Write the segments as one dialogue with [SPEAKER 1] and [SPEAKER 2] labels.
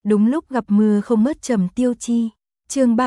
[SPEAKER 1] Đúng lúc gặp mưa không ngớt Trầm Tiêu Chi. Chương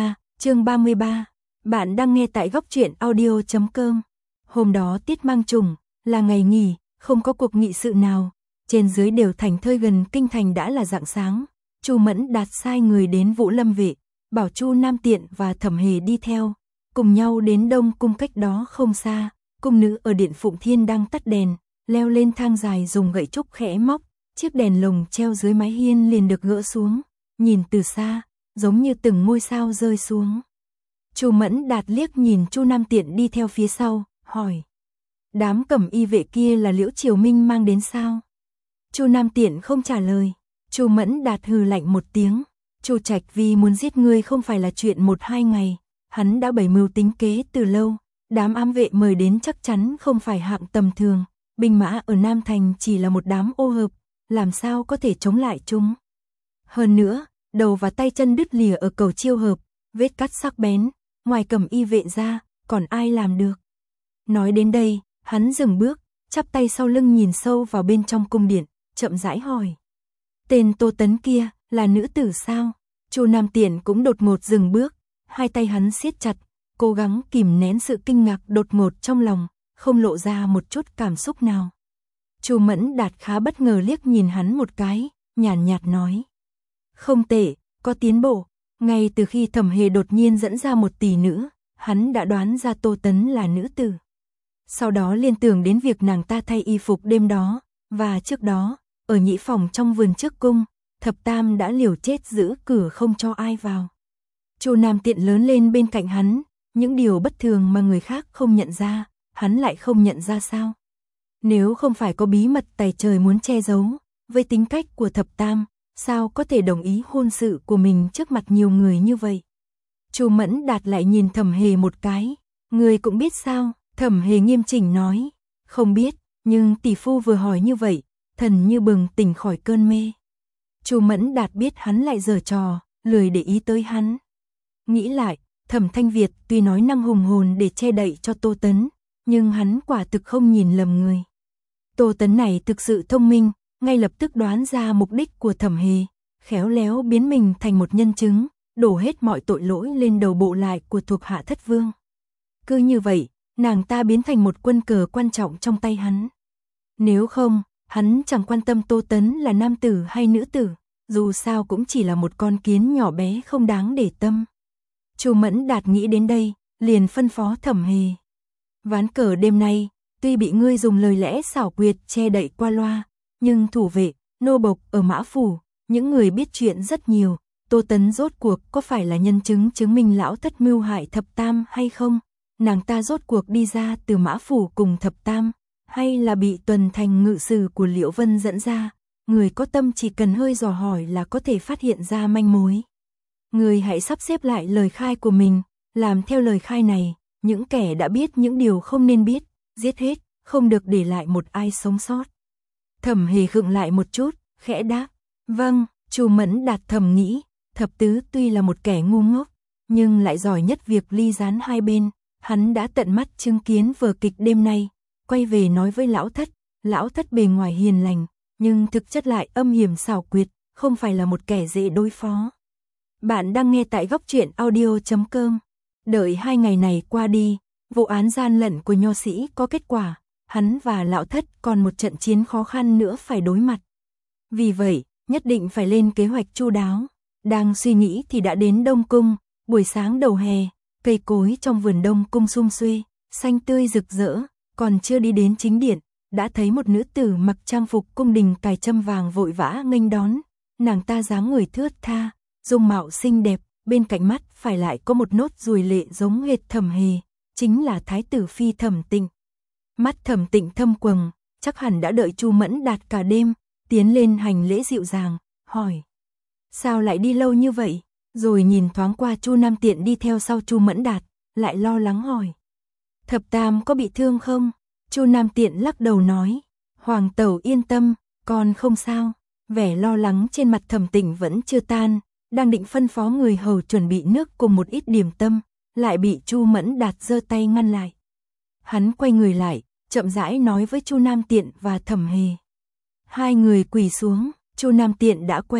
[SPEAKER 1] 33. Bạn đang nghe tại góc truyện audio.com. Hôm đó tiết mang trùng, là ngày nghỉ, không có cuộc nghị sự nào. Trên dưới đều thành thơi, gần kinh thành đã là rạng sáng. Chu Mẫn Đạt sai người đến Vũ Lâm Vệ, bảo Chu Nam Tiện và Thẩm Hề đi theo, cùng nhau đến Đông Cung, cách đó không xa. Cung nữ ở điện Phụng Thiên đang tắt đèn, leo lên thang dài dùng gậy trúc khẽ móc. Chiếc đèn lồng treo dưới mái hiên liền được gỡ xuống, nhìn từ xa, giống như từng ngôi sao rơi xuống. Chu Mẫn Đạt liếc nhìn Chu Nam Tiện đi theo phía sau, hỏi: đám cẩm y vệ kia là Liễu Triều Minh mang đến sao? Chu Nam Tiện không trả lời. Chu Mẫn Đạt hừ lạnh một tiếng: Chu Trạch vì muốn giết ngươi không phải là chuyện 1-2 ngày, hắn đã bày mưu tính kế từ lâu, đám ám vệ mời đến chắc chắn không phải hạng tầm thường, binh mã ở Nam Thành chỉ là một đám ô hợp, làm sao có thể chống lại chúng. Hơn nữa, đầu và tay chân đứt lìa ở Cầu Chiêu Hợp, vết cắt sắc bén, ngoài cẩm y vệ ra, còn ai làm được. Nói đến đây, hắn dừng bước, chắp tay sau lưng nhìn sâu vào bên trong cung điện, chậm rãi hỏi: tên Tô Tấn kia, là nữ tử sao? Chu Nam Tiện cũng đột ngột dừng bước, hai tay hắn siết chặt, cố gắng kìm nén sự kinh ngạc đột ngột trong lòng, không lộ ra một chút cảm xúc nào. Chu Mẫn Đạt khá bất ngờ liếc nhìn hắn một cái, nhàn nhạt nói: không tệ, có tiến bộ. Ngay từ khi Thẩm Hề đột nhiên dẫn ra một tỷ nữ, hắn đã đoán ra Tô Tấn là nữ tử. Sau đó liên tưởng đến việc nàng ta thay y phục đêm đó, và trước đó, ở nhĩ phòng trong vườn trước cung, Thập Tam đã liều chết giữ cửa không cho ai vào. Chu Nam Tiện lớn lên bên cạnh hắn, những điều bất thường mà người khác không nhận ra, hắn lại không nhận ra sao? Nếu không phải có bí mật tày trời muốn che giấu, với tính cách của Thập Tam, sao có thể đồng ý hôn sự của mình trước mặt nhiều người như vậy? Chu Mẫn Đạt lại nhìn Thẩm Hề một cái: người cũng biết sao? Thẩm Hề nghiêm chỉnh nói: không biết, nhưng tỷ phu vừa hỏi như vậy, thần như bừng tỉnh khỏi cơn mê. Chu Mẫn Đạt biết hắn lại giở trò, lười để ý tới hắn. Nghĩ lại, Thẩm Thanh Việt tuy nói năng hùng hồn để che đậy cho Tô Tấn, nhưng hắn quả thực không nhìn lầm người. Tô Tấn này thực sự thông minh, ngay lập tức đoán ra mục đích của Thẩm Hề, khéo léo biến mình thành một nhân chứng, đổ hết mọi tội lỗi lên đầu bộ lại của thuộc hạ Thất Vương. Cứ như vậy, nàng ta biến thành một quân cờ quan trọng trong tay hắn. Nếu không, hắn chẳng quan tâm Tô Tấn là nam tử hay nữ tử, dù sao cũng chỉ là một con kiến nhỏ bé không đáng để tâm. Chu Mẫn Đạt nghĩ đến đây, liền phân phó Thẩm Hề: ván cờ đêm nay, tuy bị ngươi dùng lời lẽ xảo quyệt che đậy qua loa, nhưng thủ vệ, nô bộc ở Mã Phủ, những người biết chuyện rất nhiều. Tô Tấn rốt cuộc có phải là nhân chứng chứng minh lão thất mưu hại Thập Tam hay không? Nàng ta rốt cuộc đi ra từ Mã Phủ cùng Thập Tam, hay là bị tuần thành ngự sử của Liễu Vân dẫn ra? Người có tâm chỉ cần hơi dò hỏi là có thể phát hiện ra manh mối. Người hãy sắp xếp lại lời khai của mình, làm theo lời khai này, những kẻ đã biết những điều không nên biết, giết hết, không được để lại một ai sống sót. Thẩm Hề khựng lại một chút, khẽ đáp: vâng. Chu Mẫn Đạt thầm nghĩ, Thập Tứ tuy là một kẻ ngu ngốc, nhưng lại giỏi nhất việc ly gián hai bên. Hắn đã tận mắt chứng kiến vở kịch đêm nay, quay về nói với lão thất bề ngoài hiền lành, nhưng thực chất lại âm hiểm xảo quyệt, không phải là một kẻ dễ đối phó. Bạn đang nghe tại góc truyện audio.com. Đợi 2 ngày này qua đi, vụ án gian lận của nho sĩ có kết quả, hắn và lão thất còn một trận chiến khó khăn nữa phải đối mặt. Vì vậy, nhất định phải lên kế hoạch chu đáo. Đang suy nghĩ thì đã đến Đông Cung, buổi sáng đầu hè, cây cối trong vườn Đông Cung sum xuê, xanh tươi rực rỡ, còn chưa đi đến chính điện, đã thấy một nữ tử mặc trang phục cung đình cài trâm vàng vội vã nghênh đón. Nàng ta dáng người thướt tha, dung mạo xinh đẹp, bên cạnh mắt phải lại có một nốt ruồi lệ giống hệt Thẩm Hề, chính là thái tử phi Thẩm Tịnh. Mắt Thẩm Tịnh thâm quầng, chắc hẳn đã đợi Chu Mẫn Đạt cả đêm, tiến lên hành lễ dịu dàng, hỏi: sao lại đi lâu như vậy? Rồi nhìn thoáng qua Chu Nam Tiện đi theo sau Chu Mẫn Đạt, lại lo lắng hỏi: Thập Tam có bị thương không? Chu Nam Tiện lắc đầu nói: hoàng tẩu yên tâm, con không sao. Vẻ lo lắng trên mặt Thẩm Tịnh vẫn chưa tan, đang định phân phó người hầu chuẩn bị nước cùng một ít điểm tâm, lại bị Chu Mẫn Đạt giơ tay ngăn lại. Hắn quay người lại, chậm rãi nói với Chu Nam Tiện và Thẩm Hề. Hai người quỳ xuống. Chu Nam Tiện đã quen,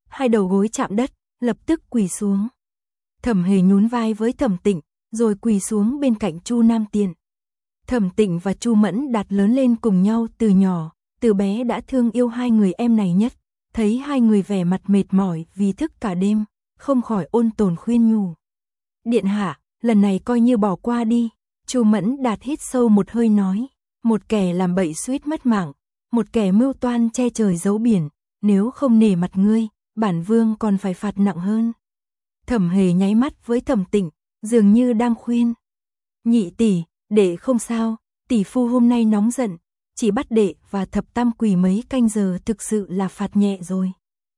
[SPEAKER 1] hai đầu gối chạm đất, lập tức quỳ xuống. Thẩm Hề nhún vai với Thẩm Tịnh, rồi quỳ xuống bên cạnh Chu Nam Tiện. Thẩm Tịnh và Chu Mẫn Đạt lớn lên cùng nhau từ nhỏ, từ bé đã thương yêu hai người em này nhất, thấy hai người vẻ mặt mệt mỏi vì thức cả đêm, không khỏi ôn tồn khuyên nhủ. Điện hạ, lần này coi như bỏ qua đi. Chu Mẫn Đạt hít sâu một hơi nói, một kẻ làm bậy suýt mất mạng, một kẻ mưu toan che trời giấu biển, nếu không nể mặt ngươi, bản vương còn phải phạt nặng hơn. Thẩm Hề nháy mắt với Thẩm Tịnh, dường như đang khuyên. Nhị tỷ, đệ không sao, tỷ phu hôm nay nóng giận, chỉ bắt đệ và Thập Tam quỳ mấy canh giờ thực sự là phạt nhẹ rồi.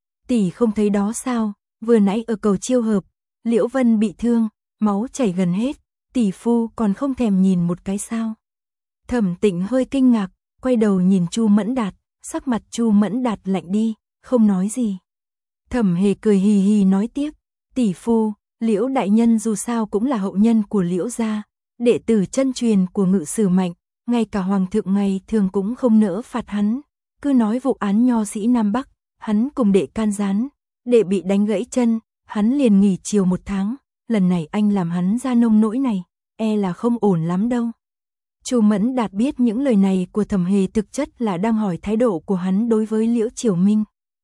[SPEAKER 1] Tỷ không thấy đó sao, vừa nãy ở cầu Chiêu Hợp, Liễu Vân bị thương, máu chảy gần hết, tỷ phu còn không thèm nhìn một cái sao. Thẩm Tịnh hơi kinh ngạc, quay đầu nhìn Chu Mẫn Đạt, sắc mặt Chu Mẫn Đạt lạnh đi, không nói gì. Thẩm Hề cười hì hì nói tiếp, tỷ phu, Liễu đại nhân dù sao cũng là hậu nhân của Liễu gia, đệ tử chân truyền của Ngự Sử Mạnh, ngay cả hoàng thượng ngày thường cũng không nỡ phạt hắn, cứ nói vụ án nho sĩ Nam Bắc, hắn cùng đệ can gián, đệ bị đánh gãy chân, hắn liền nghỉ chiều 1 tháng, lần này anh làm hắn ra nông nỗi này, e là không ổn lắm đâu. Chu Mẫn Đạt biết những lời này của Thẩm Hề thực chất là đang hỏi thái độ của hắn đối với Liễu Triều Minh.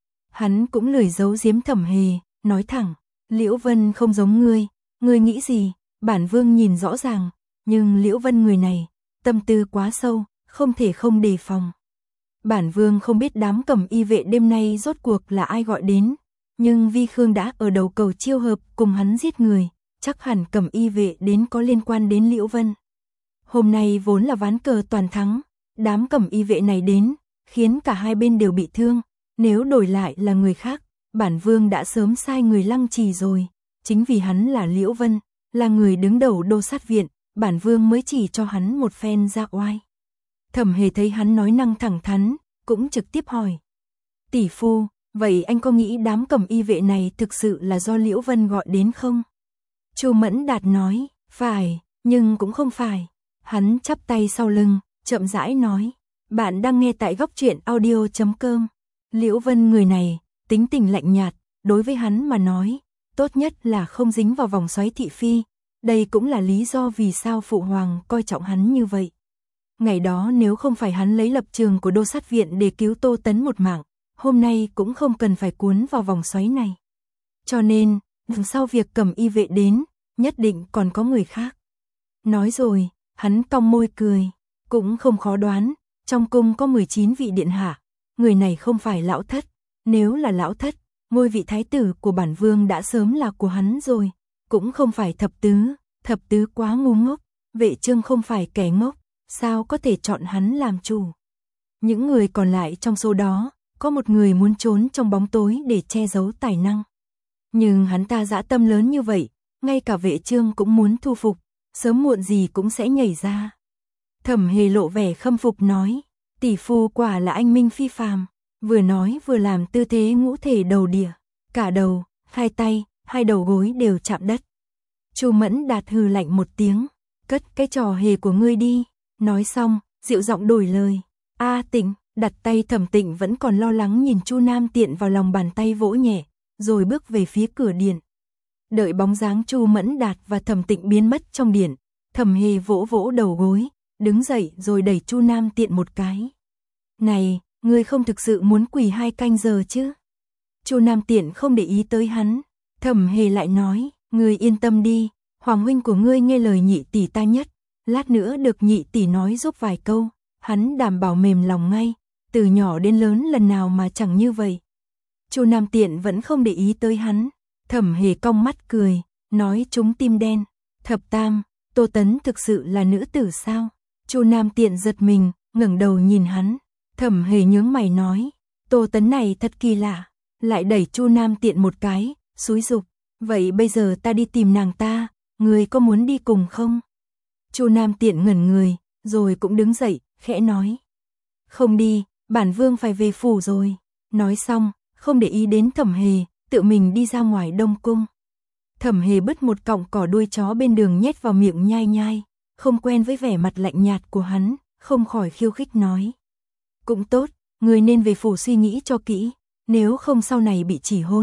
[SPEAKER 1] Hắn cũng lười giấu giếm Thẩm Hề, nói thẳng, Liễu Vân không giống ngươi nghĩ gì, bản vương nhìn rõ ràng, nhưng Liễu Vân người này, tâm tư quá sâu, không thể không đề phòng. Bản vương không biết đám Cẩm Y vệ đêm nay rốt cuộc là ai gọi đến, nhưng Vi Khương đã ở đầu cầu Chiêu Hợp cùng hắn giết người, chắc hẳn Cẩm Y vệ đến có liên quan đến Liễu Vân. Hôm nay vốn là ván cờ toàn thắng, đám Cẩm Y vệ này đến, khiến cả hai bên đều bị thương, nếu đổi lại là người khác, bản vương đã sớm sai người lăng trì rồi, chính vì hắn là Liễu Vân, là người đứng đầu Đô Sát viện, bản vương mới chỉ cho hắn một phen ra oai. Thẩm Hề thấy hắn nói năng thẳng thắn, cũng trực tiếp hỏi. Tỷ phu, vậy anh có nghĩ đám Cẩm Y vệ này thực sự là do Liễu Vân gọi đến không? Chu Mẫn Đạt nói, phải, nhưng cũng không phải. Hắn chắp tay sau lưng, chậm rãi nói, bạn đang nghe tại Góc Truyện Audio.com. Liễu Vân người này, tính tình lạnh nhạt, đối với hắn mà nói, tốt nhất là không dính vào vòng xoáy thị phi, đây cũng là lý do vì sao phụ hoàng coi trọng hắn như vậy. Ngày đó nếu không phải hắn lấy lập trường của Đô Sát viện để cứu Tô Tấn một mạng, hôm nay cũng không cần phải cuốn vào vòng xoáy này. Cho nên, sau việc Cẩm Y vệ đến, nhất định còn có người khác. Nói rồi, hắn cong môi cười, cũng không khó đoán, trong cung có 19 vị điện hạ, người này không phải lão thất, nếu là lão thất, ngôi vị thái tử của bản vương đã sớm là của hắn rồi, cũng không phải thập tứ quá ngu ngốc, Vệ Trương không phải kẻ ngốc, sao có thể chọn hắn làm chủ. Những người còn lại trong số đó, có một người muốn trốn trong bóng tối để che giấu tài năng. Nhưng hắn ta dã tâm lớn như vậy, ngay cả Vệ Trương cũng muốn thu phục, sớm muộn gì cũng sẽ nhảy ra. Thẩm Hề lộ vẻ khâm phục nói, tỷ phu quả là anh minh phi phàm, vừa nói vừa làm tư thế ngũ thể đầu địa, cả đầu, hai tay, hai đầu gối đều chạm đất. Chu Mẫn Đạt hừ lạnh một tiếng, cất cái trò hề của ngươi đi, nói xong, dịu giọng đổi lời, A Tịnh, đặt tay. Thẩm Tịnh vẫn còn lo lắng nhìn Chu Nam Tiện vào lòng bàn tay vỗ nhẹ, rồi bước về phía cửa điện. Đợi bóng dáng Chu Mẫn Đạt và Thẩm Tịnh biến mất trong điện, Thẩm Hề vỗ vỗ đầu gối, đứng dậy rồi đẩy Chu Nam Tiện một cái. Này, ngươi không thực sự muốn quỳ 2 canh giờ chứ? Chu Nam Tiện không để ý tới hắn, Thẩm Hề lại nói, ngươi yên tâm đi, hoàng huynh của ngươi nghe lời nhị tỷ ta nhất, lát nữa được nhị tỷ nói giúp vài câu, hắn đảm bảo mềm lòng ngay, từ nhỏ đến lớn lần nào mà chẳng như vậy. Chu Nam Tiện vẫn không để ý tới hắn, Thẩm Hề cong mắt cười, nói trúng tim đen, Thập Tam, Tô Tấn thực sự là nữ tử sao? Chu Nam Tiện giật mình, ngẩng đầu nhìn hắn, Thẩm Hề nhướng mày nói, Tô Tấn này thật kỳ lạ, lại đẩy Chu Nam Tiện một cái, xúi giục, vậy bây giờ ta đi tìm nàng ta, ngươi có muốn đi cùng không? Chu Nam Tiện ngẩn người, rồi cũng đứng dậy, khẽ nói, không đi, bản vương phải về phủ rồi. Nói xong, không để ý đến Thẩm Hề, tự mình đi ra ngoài Đông cung. Thẩm Hề bứt một cọng cỏ đuôi chó bên đường nhét vào miệng nhai nhai, không quen với vẻ mặt lạnh nhạt của hắn, không khỏi khiêu khích nói, cũng tốt, người nên về phủ suy nghĩ cho kỹ, nếu không sau này bị chỉ hôn,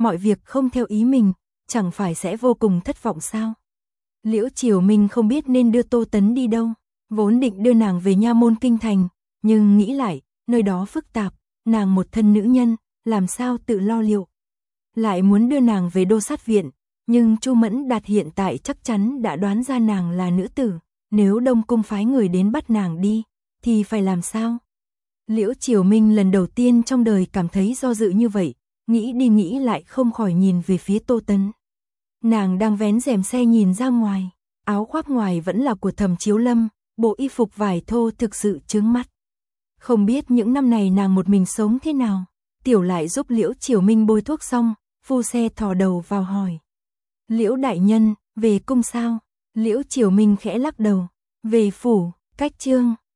[SPEAKER 1] mọi việc không theo ý mình, chẳng phải sẽ vô cùng thất vọng sao? Liễu Chiều Minh không biết nên đưa Tô Tấn đi đâu, vốn định đưa nàng về nha môn kinh thành, nhưng nghĩ lại, nơi đó phức tạp, nàng một thân nữ nhân, làm sao tự lo liệu. Lại muốn đưa nàng về đô sát viện, nhưng Chu Mẫn Đạt hiện tại chắc chắn đã đoán ra nàng là nữ tử, nếu Đông Cung phái người đến bắt nàng đi, thì phải làm sao? Liễu Chiều Minh lần đầu tiên trong đời cảm thấy do dự như vậy, nghĩ đi nghĩ lại không khỏi nhìn về phía Tô Tấn. Nàng đang vén rèm xe nhìn ra ngoài, áo khoác ngoài vẫn là của Thẩm Chiếu Lâm, bộ y phục vải thô thực sự chướng mắt. Không biết những năm này nàng một mình sống thế nào. Tiểu Lại giúp Liễu Chiều Minh bôi thuốc xong, phu xe thò đầu vào hỏi. Liễu đại nhân, về cung sao? Liễu Chiều Minh khẽ lắc đầu, về phủ, cách chương.